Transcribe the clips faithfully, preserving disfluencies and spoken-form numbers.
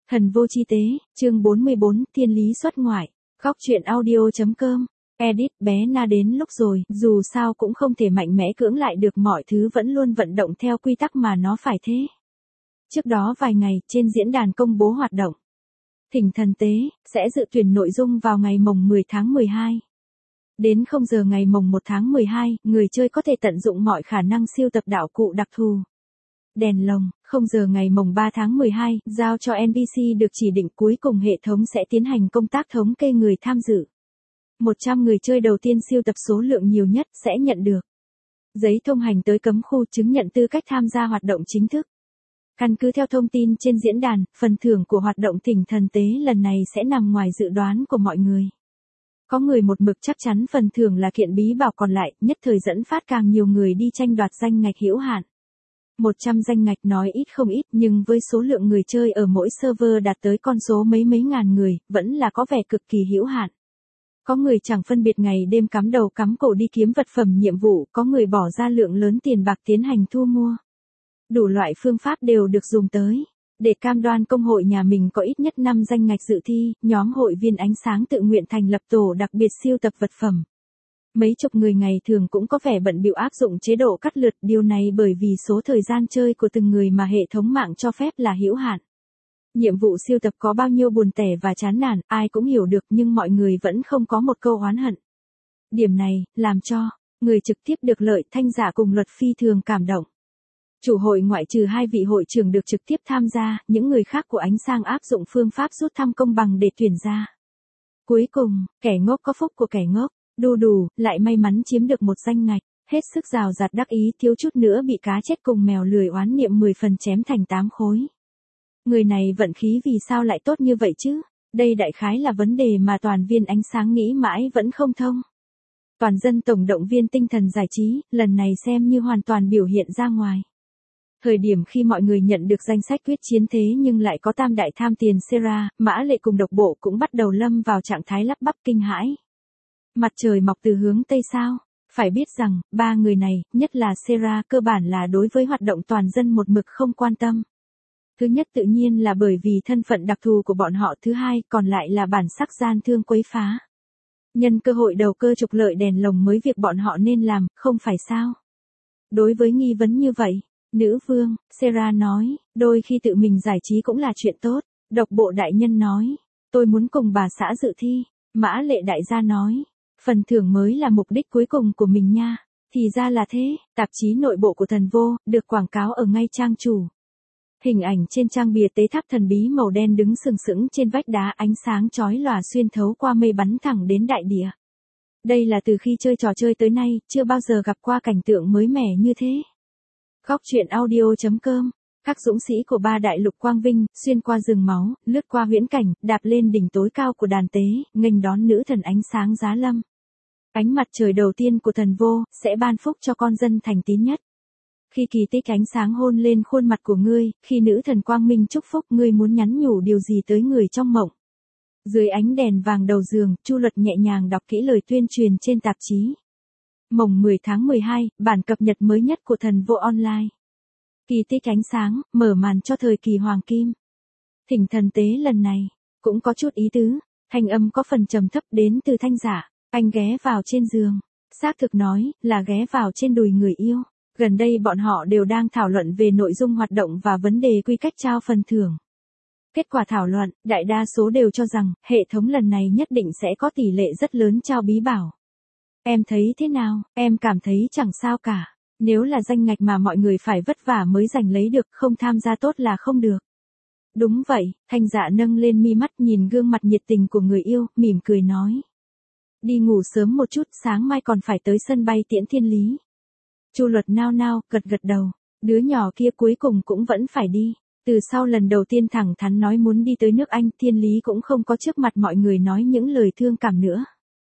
Thần vô chi tế, chương bốn mươi bốn, thiên lý xuất ngoại. Góc truyện audio.com. Edit, bé Na đến lúc rồi, dù sao cũng không thể mạnh mẽ cưỡng lại được, mọi thứ vẫn luôn vận động theo quy tắc mà nó phải thế. Trước đó vài ngày, trên diễn đàn công bố hoạt động Thỉnh Thần Tế, sẽ dự tuyển nội dung vào ngày mồng mười tháng mười hai. Đến không giờ ngày mồng một tháng mười hai, người chơi có thể tận dụng mọi khả năng siêu tập đạo cụ đặc thù. Đèn lồng, không giờ ngày mồng ba tháng mười hai, giao cho en pê xê được chỉ định, cuối cùng hệ thống sẽ tiến hành công tác thống kê người tham dự. một trăm người chơi đầu tiên siêu tập số lượng nhiều nhất sẽ nhận được giấy thông hành tới cấm khu, chứng nhận tư cách tham gia hoạt động chính thức. Căn cứ theo thông tin trên diễn đàn, phần thưởng của hoạt động Thỉnh Thần Tế lần này sẽ nằm ngoài dự đoán của mọi người. Có người một mực chắc chắn phần thưởng là kiện bí bảo, còn lại nhất thời dẫn phát càng nhiều người đi tranh đoạt danh ngạch hữu hạn. một trăm danh ngạch nói ít không ít, nhưng với số lượng người chơi ở mỗi server đạt tới con số mấy mấy ngàn người, vẫn là có vẻ cực kỳ hữu hạn. Có người chẳng phân biệt ngày đêm cắm đầu cắm cổ đi kiếm vật phẩm nhiệm vụ, có người bỏ ra lượng lớn tiền bạc tiến hành thu mua. Đủ loại phương pháp đều được dùng tới. Để cam đoan công hội nhà mình có ít nhất năm danh ngạch dự thi, nhóm hội viên ánh sáng tự nguyện thành lập tổ đặc biệt siêu tập vật phẩm. Mấy chục người ngày thường cũng có vẻ bận bịu áp dụng chế độ cắt lượt, điều này bởi vì số thời gian chơi của từng người mà hệ thống mạng cho phép là hữu hạn. Nhiệm vụ siêu tập có bao nhiêu buồn tẻ và chán nản, ai cũng hiểu được, nhưng mọi người vẫn không có một câu oán hận. Điểm này, làm cho người trực tiếp được lợi, Thanh Giả cùng Luật phi thường cảm động. Chủ hội ngoại trừ hai vị hội trưởng được trực tiếp tham gia, những người khác của ánh sáng áp dụng phương pháp rút thăm công bằng để tuyển ra. Cuối cùng, kẻ ngốc có phúc của kẻ ngốc. Đu Đủ lại may mắn chiếm được một danh ngạch, hết sức rào rạt đắc ý, thiếu chút nữa bị cá chết cùng mèo lười oán niệm mười phần chém thành tám khối. Người này vận khí vì sao lại tốt như vậy chứ? Đây đại khái là vấn đề mà toàn viên ánh sáng nghĩ mãi vẫn không thông. Toàn dân tổng động viên tinh thần giải trí, lần này xem như hoàn toàn biểu hiện ra ngoài. Thời điểm khi mọi người nhận được danh sách quyết chiến thế nhưng lại có tam đại tham tiền Sera, Mã Lệ cùng độc bộ cũng bắt đầu lâm vào trạng thái lắp bắp kinh hãi. Mặt trời mọc từ hướng Tây sao? Phải biết rằng, ba người này, nhất là Sera, cơ bản là đối với hoạt động toàn dân một mực không quan tâm. Thứ nhất tự nhiên là bởi vì thân phận đặc thù của bọn họ, thứ hai còn lại là bản sắc gian thương quấy phá. Nhân cơ hội đầu cơ trục lợi đèn lồng mới việc bọn họ nên làm, không phải sao? Đối với nghi vấn như vậy, nữ vương, Sera nói, đôi khi tự mình giải trí cũng là chuyện tốt. Độc bộ đại nhân nói, tôi muốn cùng bà xã dự thi. Mã Lệ đại gia nói, phần thưởng mới là mục đích cuối cùng của mình nha. Thì ra là thế. Tạp chí nội bộ của Thần Vô, được quảng cáo ở ngay trang chủ. Hình ảnh trên trang bìa tế tháp thần bí màu đen đứng sừng sững trên vách đá, ánh sáng chói lòa xuyên thấu qua mây bắn thẳng đến đại địa. Đây là từ khi chơi trò chơi tới nay, chưa bao giờ gặp qua cảnh tượng mới mẻ như thế. Góc truyện audio.com. Các dũng sĩ của ba đại lục quang vinh, xuyên qua rừng máu, lướt qua huyễn cảnh, đạp lên đỉnh tối cao của đàn tế, nghênh đón nữ thần ánh sáng giá lâm. Ánh mặt trời đầu tiên của Thần Vô, sẽ ban phúc cho con dân thành tín nhất. Khi kỳ tích ánh sáng hôn lên khuôn mặt của ngươi, khi nữ thần quang minh chúc phúc, ngươi muốn nhắn nhủ điều gì tới người trong mộng? Dưới ánh đèn vàng đầu giường, Chu Luật nhẹ nhàng đọc kỹ lời tuyên truyền trên tạp chí. Mồng mười tháng mười hai, bản cập nhật mới nhất của Thần Vô Online. Kỳ tích ánh sáng, mở màn cho thời kỳ hoàng kim. Thỉnh Thần Tế lần này, cũng có chút ý tứ, thanh âm có phần trầm thấp đến từ Thanh Giả, anh ghé vào trên giường. Xác thực nói, là ghé vào trên đùi người yêu. Gần đây bọn họ đều đang thảo luận về nội dung hoạt động và vấn đề quy cách trao phần thưởng. Kết quả thảo luận, đại đa số đều cho rằng, hệ thống lần này nhất định sẽ có tỷ lệ rất lớn trao bí bảo. Em thấy thế nào? Em cảm thấy chẳng sao cả. Nếu là danh ngạch mà mọi người phải vất vả mới giành lấy được, không tham gia tốt là không được. Đúng vậy, Thanh Dạ nâng lên mi mắt nhìn gương mặt nhiệt tình của người yêu, mỉm cười nói. Đi ngủ sớm một chút, sáng mai còn phải tới sân bay tiễn thiên lý. Chu Luật nao nao, gật gật đầu. Đứa nhỏ kia cuối cùng cũng vẫn phải đi. Từ sau lần đầu tiên thẳng thắn nói muốn đi tới nước Anh, thiên lý cũng không có trước mặt mọi người nói những lời thương cảm nữa.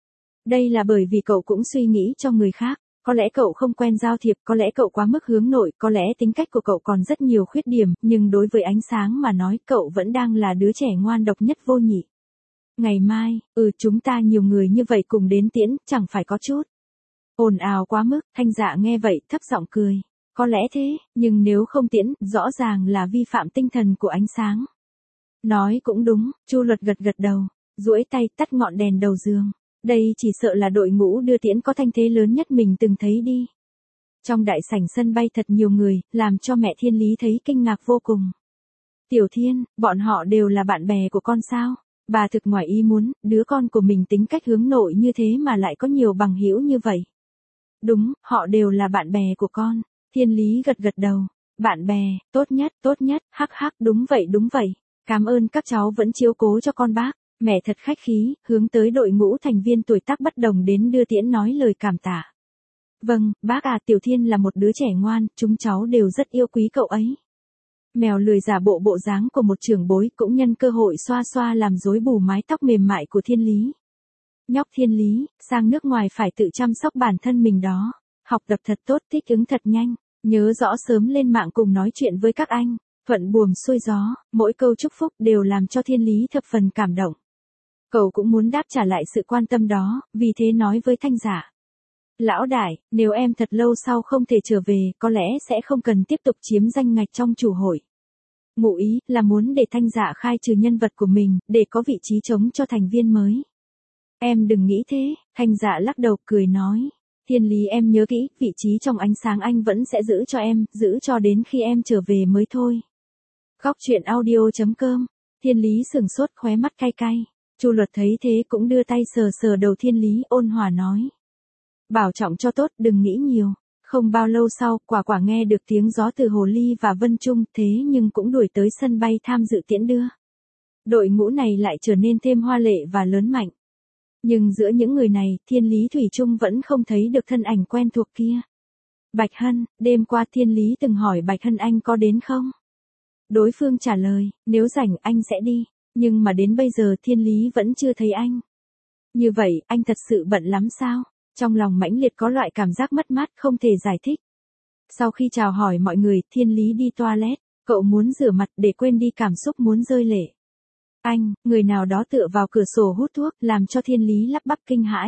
Đây là bởi vì cậu cũng suy nghĩ cho người khác. Có lẽ cậu không quen giao thiệp, có lẽ cậu quá mức hướng nội, có lẽ tính cách của cậu còn rất nhiều khuyết điểm, nhưng đối với ánh sáng mà nói, cậu vẫn đang là đứa trẻ ngoan độc nhất vô nhị. Ngày mai, ừ chúng ta nhiều người như vậy cùng đến tiễn, chẳng phải có chút ồn ào quá mức. Thanh Dạ nghe vậy, thấp giọng cười. Có lẽ thế, nhưng nếu không tiễn, rõ ràng là vi phạm tinh thần của ánh sáng. Nói cũng đúng, Chu Luật gật gật đầu, duỗi tay tắt ngọn đèn đầu giường. Đây chỉ sợ là đội ngũ đưa tiễn có thanh thế lớn nhất mình từng thấy đi. Trong đại sảnh sân bay thật nhiều người, làm cho mẹ Thiên Lý thấy kinh ngạc vô cùng. Tiểu Thiên, bọn họ đều là bạn bè của con sao? Bà thực ngoài ý muốn, đứa con của mình tính cách hướng nội như thế mà lại có nhiều bằng hữu như vậy. Đúng, họ đều là bạn bè của con. Thiên Lý gật gật đầu. Bạn bè, tốt nhất, tốt nhất, hắc hắc, đúng vậy đúng vậy. Cảm ơn các cháu vẫn chiếu cố cho con bác. Mẹ thật khách khí, hướng tới đội ngũ thành viên tuổi tác bất đồng đến đưa tiễn nói lời cảm tạ. Vâng, bác à, Tiểu Thiên là một đứa trẻ ngoan, chúng cháu đều rất yêu quý cậu ấy. Mèo lười giả bộ bộ dáng của một trưởng bối cũng nhân cơ hội xoa xoa làm rối bù mái tóc mềm mại của Thiên Lý. Nhóc Thiên Lý, sang nước ngoài phải tự chăm sóc bản thân mình đó. Học tập thật tốt, thích ứng thật nhanh. Nhớ rõ sớm lên mạng cùng nói chuyện với các anh. Thuận buồm xuôi gió, mỗi câu chúc phúc đều làm cho Thiên Lý thập phần cảm động. Cậu cũng muốn đáp trả lại sự quan tâm đó, vì thế nói với Thanh Dạ. Lão đại, nếu em thật lâu sau không thể trở về, có lẽ sẽ không cần tiếp tục chiếm danh ngạch trong chủ hội. Ngụ ý là muốn để Thanh Dạ khai trừ nhân vật của mình, để có vị trí trống cho thành viên mới. Em đừng nghĩ thế, Thanh Dạ lắc đầu cười nói. Thiên Lý em nhớ kỹ, vị trí trong ánh sáng anh vẫn sẽ giữ cho em, giữ cho đến khi em trở về mới thôi. Góc truyện audio chấm com. Thiên Lý sừng sốt, khóe mắt cay cay. Chu Luật thấy thế cũng đưa tay sờ sờ đầu Thiên Lý, ôn hòa nói. Bảo trọng cho tốt, đừng nghĩ nhiều. Không bao lâu sau, Quả Quả nghe được tiếng gió từ Hồ Ly và Vân Trung, thế nhưng cũng đuổi tới sân bay tham dự tiễn đưa. Đội ngũ này lại trở nên thêm hoa lệ và lớn mạnh. Nhưng giữa những người này, Thiên Lý thủy chung vẫn không thấy được thân ảnh quen thuộc kia. Bạch Hân, đêm qua Thiên Lý từng hỏi Bạch Hân anh có đến không? Đối phương trả lời, nếu rảnh anh sẽ đi, nhưng mà đến bây giờ Thiên Lý vẫn chưa thấy anh. Như vậy, anh thật sự bận lắm sao? Trong lòng mãnh liệt có loại cảm giác mất mát không thể giải thích. Sau khi chào hỏi mọi người, Thiên Lý đi toilet, cậu muốn rửa mặt để quên đi cảm xúc muốn rơi lệ. Anh, người nào đó tựa vào cửa sổ hút thuốc, làm cho Thiên Lý lắp bắp kinh hãi.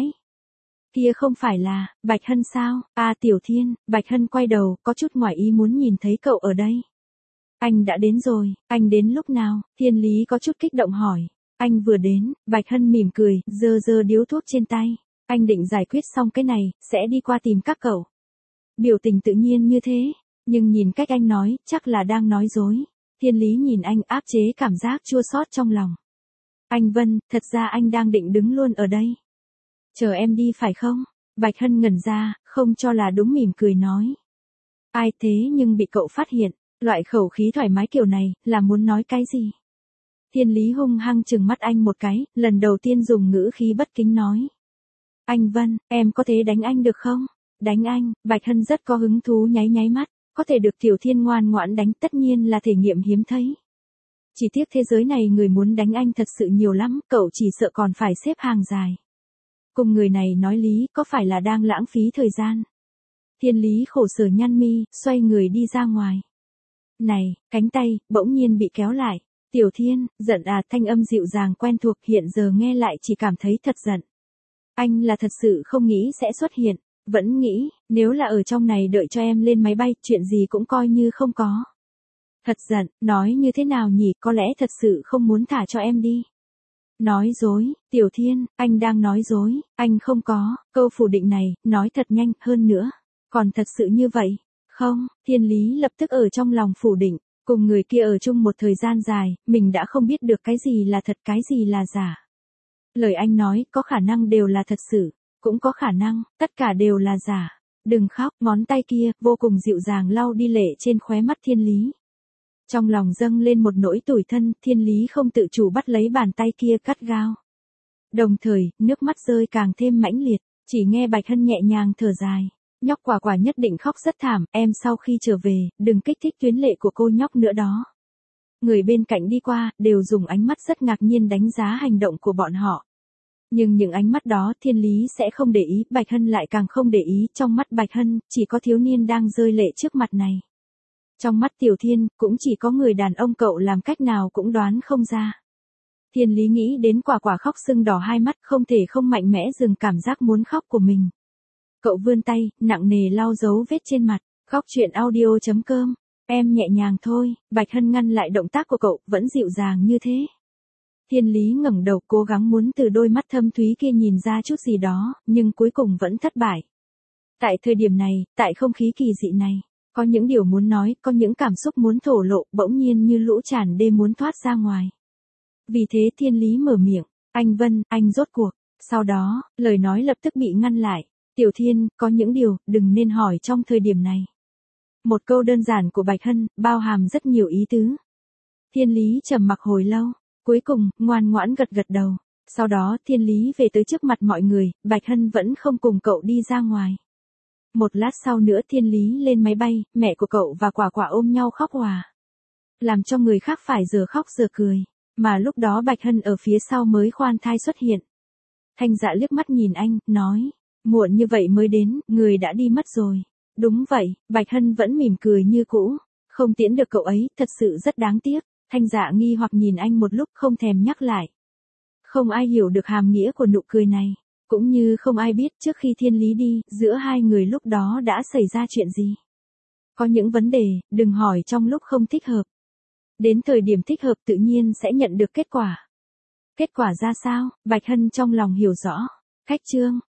Kia không phải là, Bạch Hân sao? À Tiểu Thiên, Bạch Hân quay đầu, có chút ngoài ý muốn nhìn thấy cậu ở đây. Anh đã đến rồi, anh đến lúc nào? Thiên Lý có chút kích động hỏi. Anh vừa đến, Bạch Hân mỉm cười, giơ giơ điếu thuốc trên tay. Anh định giải quyết xong cái này, sẽ đi qua tìm các cậu. Biểu tình tự nhiên như thế, nhưng nhìn cách anh nói, chắc là đang nói dối. Thiên Lý nhìn anh áp chế cảm giác chua xót trong lòng. Anh Vân, thật ra anh đang định đứng luôn ở đây. Chờ em đi phải không? Bạch Hân ngẩn ra, không cho là đúng mỉm cười nói. Ai thế nhưng bị cậu phát hiện, loại khẩu khí thoải mái kiểu này, là muốn nói cái gì? Thiên Lý hung hăng chừng mắt anh một cái, lần đầu tiên dùng ngữ khí bất kính nói. Anh Vân, em có thể đánh anh được không? Đánh anh, Bạch Hân rất có hứng thú nháy nháy mắt, có thể được Tiểu Thiên ngoan ngoãn đánh tất nhiên là thể nghiệm hiếm thấy. Chỉ tiếc thế giới này người muốn đánh anh thật sự nhiều lắm, cậu chỉ sợ còn phải xếp hàng dài. Cùng người này nói lý có phải là đang lãng phí thời gian. Thiên Lý khổ sở nhăn mi, xoay người đi ra ngoài. Này, cánh tay, bỗng nhiên bị kéo lại. Tiểu Thiên, giận à, thanh âm dịu dàng quen thuộc hiện giờ nghe lại chỉ cảm thấy thật giận. Anh là thật sự không nghĩ sẽ xuất hiện, vẫn nghĩ, nếu là ở trong này đợi cho em lên máy bay, chuyện gì cũng coi như không có. Thật giận, nói như thế nào nhỉ, có lẽ thật sự không muốn thả cho em đi. Nói dối, Tiểu Thiên, anh đang nói dối, anh không có, câu phủ định này, nói thật nhanh, hơn nữa. Còn thật sự như vậy, không, Thiên Lý lập tức ở trong lòng phủ định, cùng người kia ở chung một thời gian dài, mình đã không biết được cái gì là thật cái gì là giả. Lời anh nói, có khả năng đều là thật sự, cũng có khả năng, tất cả đều là giả. Đừng khóc, ngón tay kia, vô cùng dịu dàng lau đi lệ trên khóe mắt Thiên Lý. Trong lòng dâng lên một nỗi tủi thân, Thiên Lý không tự chủ bắt lấy bàn tay kia cắt gao. Đồng thời, nước mắt rơi càng thêm mãnh liệt, chỉ nghe Bạch Hân nhẹ nhàng thở dài. Nhóc Quả Quả nhất định khóc rất thảm, em sau khi trở về, đừng kích thích tuyến lệ của cô nhóc nữa đó. Người bên cạnh đi qua, đều dùng ánh mắt rất ngạc nhiên đánh giá hành động của bọn họ. Nhưng những ánh mắt đó Thiên Lý sẽ không để ý, Bạch Hân lại càng không để ý, trong mắt Bạch Hân, chỉ có thiếu niên đang rơi lệ trước mặt này. Trong mắt Tiểu Thiên, cũng chỉ có người đàn ông cậu làm cách nào cũng đoán không ra. Thiên Lý nghĩ đến Quả Quả khóc sưng đỏ hai mắt không thể không mạnh mẽ dừng cảm giác muốn khóc của mình. Cậu vươn tay, nặng nề lau dấu vết trên mặt, góc truyện audio chấm com Em nhẹ nhàng thôi, Bạch Hân ngăn lại động tác của cậu, vẫn dịu dàng như thế. Thiên Lý ngẩng đầu cố gắng muốn từ đôi mắt thâm thúy kia nhìn ra chút gì đó, nhưng cuối cùng vẫn thất bại. Tại thời điểm này, tại không khí kỳ dị này, có những điều muốn nói, có những cảm xúc muốn thổ lộ, bỗng nhiên như lũ tràn đê muốn thoát ra ngoài. Vì thế Thiên Lý mở miệng, anh Vân, anh rốt cuộc. Sau đó, lời nói lập tức bị ngăn lại. Tiểu Thiên, có những điều, đừng nên hỏi trong thời điểm này. Một câu đơn giản của Bạch Hân, bao hàm rất nhiều ý tứ. Thiên Lý trầm mặc hồi lâu, cuối cùng, ngoan ngoãn gật gật đầu. Sau đó Thiên Lý về tới trước mặt mọi người, Bạch Hân vẫn không cùng cậu đi ra ngoài. Một lát sau nữa Thiên Lý lên máy bay, mẹ của cậu và Quả Quả ôm nhau khóc òa. Làm cho người khác phải giờ khóc giờ cười. Mà lúc đó Bạch Hân ở phía sau mới khoan thai xuất hiện. Thanh Dạ liếc mắt nhìn anh, nói, muộn như vậy mới đến, người đã đi mất rồi. Đúng vậy, Bạch Hân vẫn mỉm cười như cũ. Không tiễn được cậu ấy, thật sự rất đáng tiếc. Thanh Dạ nghi hoặc nhìn anh một lúc không thèm nhắc lại. Không ai hiểu được hàm nghĩa của nụ cười này. Cũng như không ai biết trước khi Thiên Lý đi, giữa hai người lúc đó đã xảy ra chuyện gì. Có những vấn đề, đừng hỏi trong lúc không thích hợp. Đến thời điểm thích hợp tự nhiên sẽ nhận được kết quả. Kết quả ra sao, Bạch Hân trong lòng hiểu rõ. Khách trương,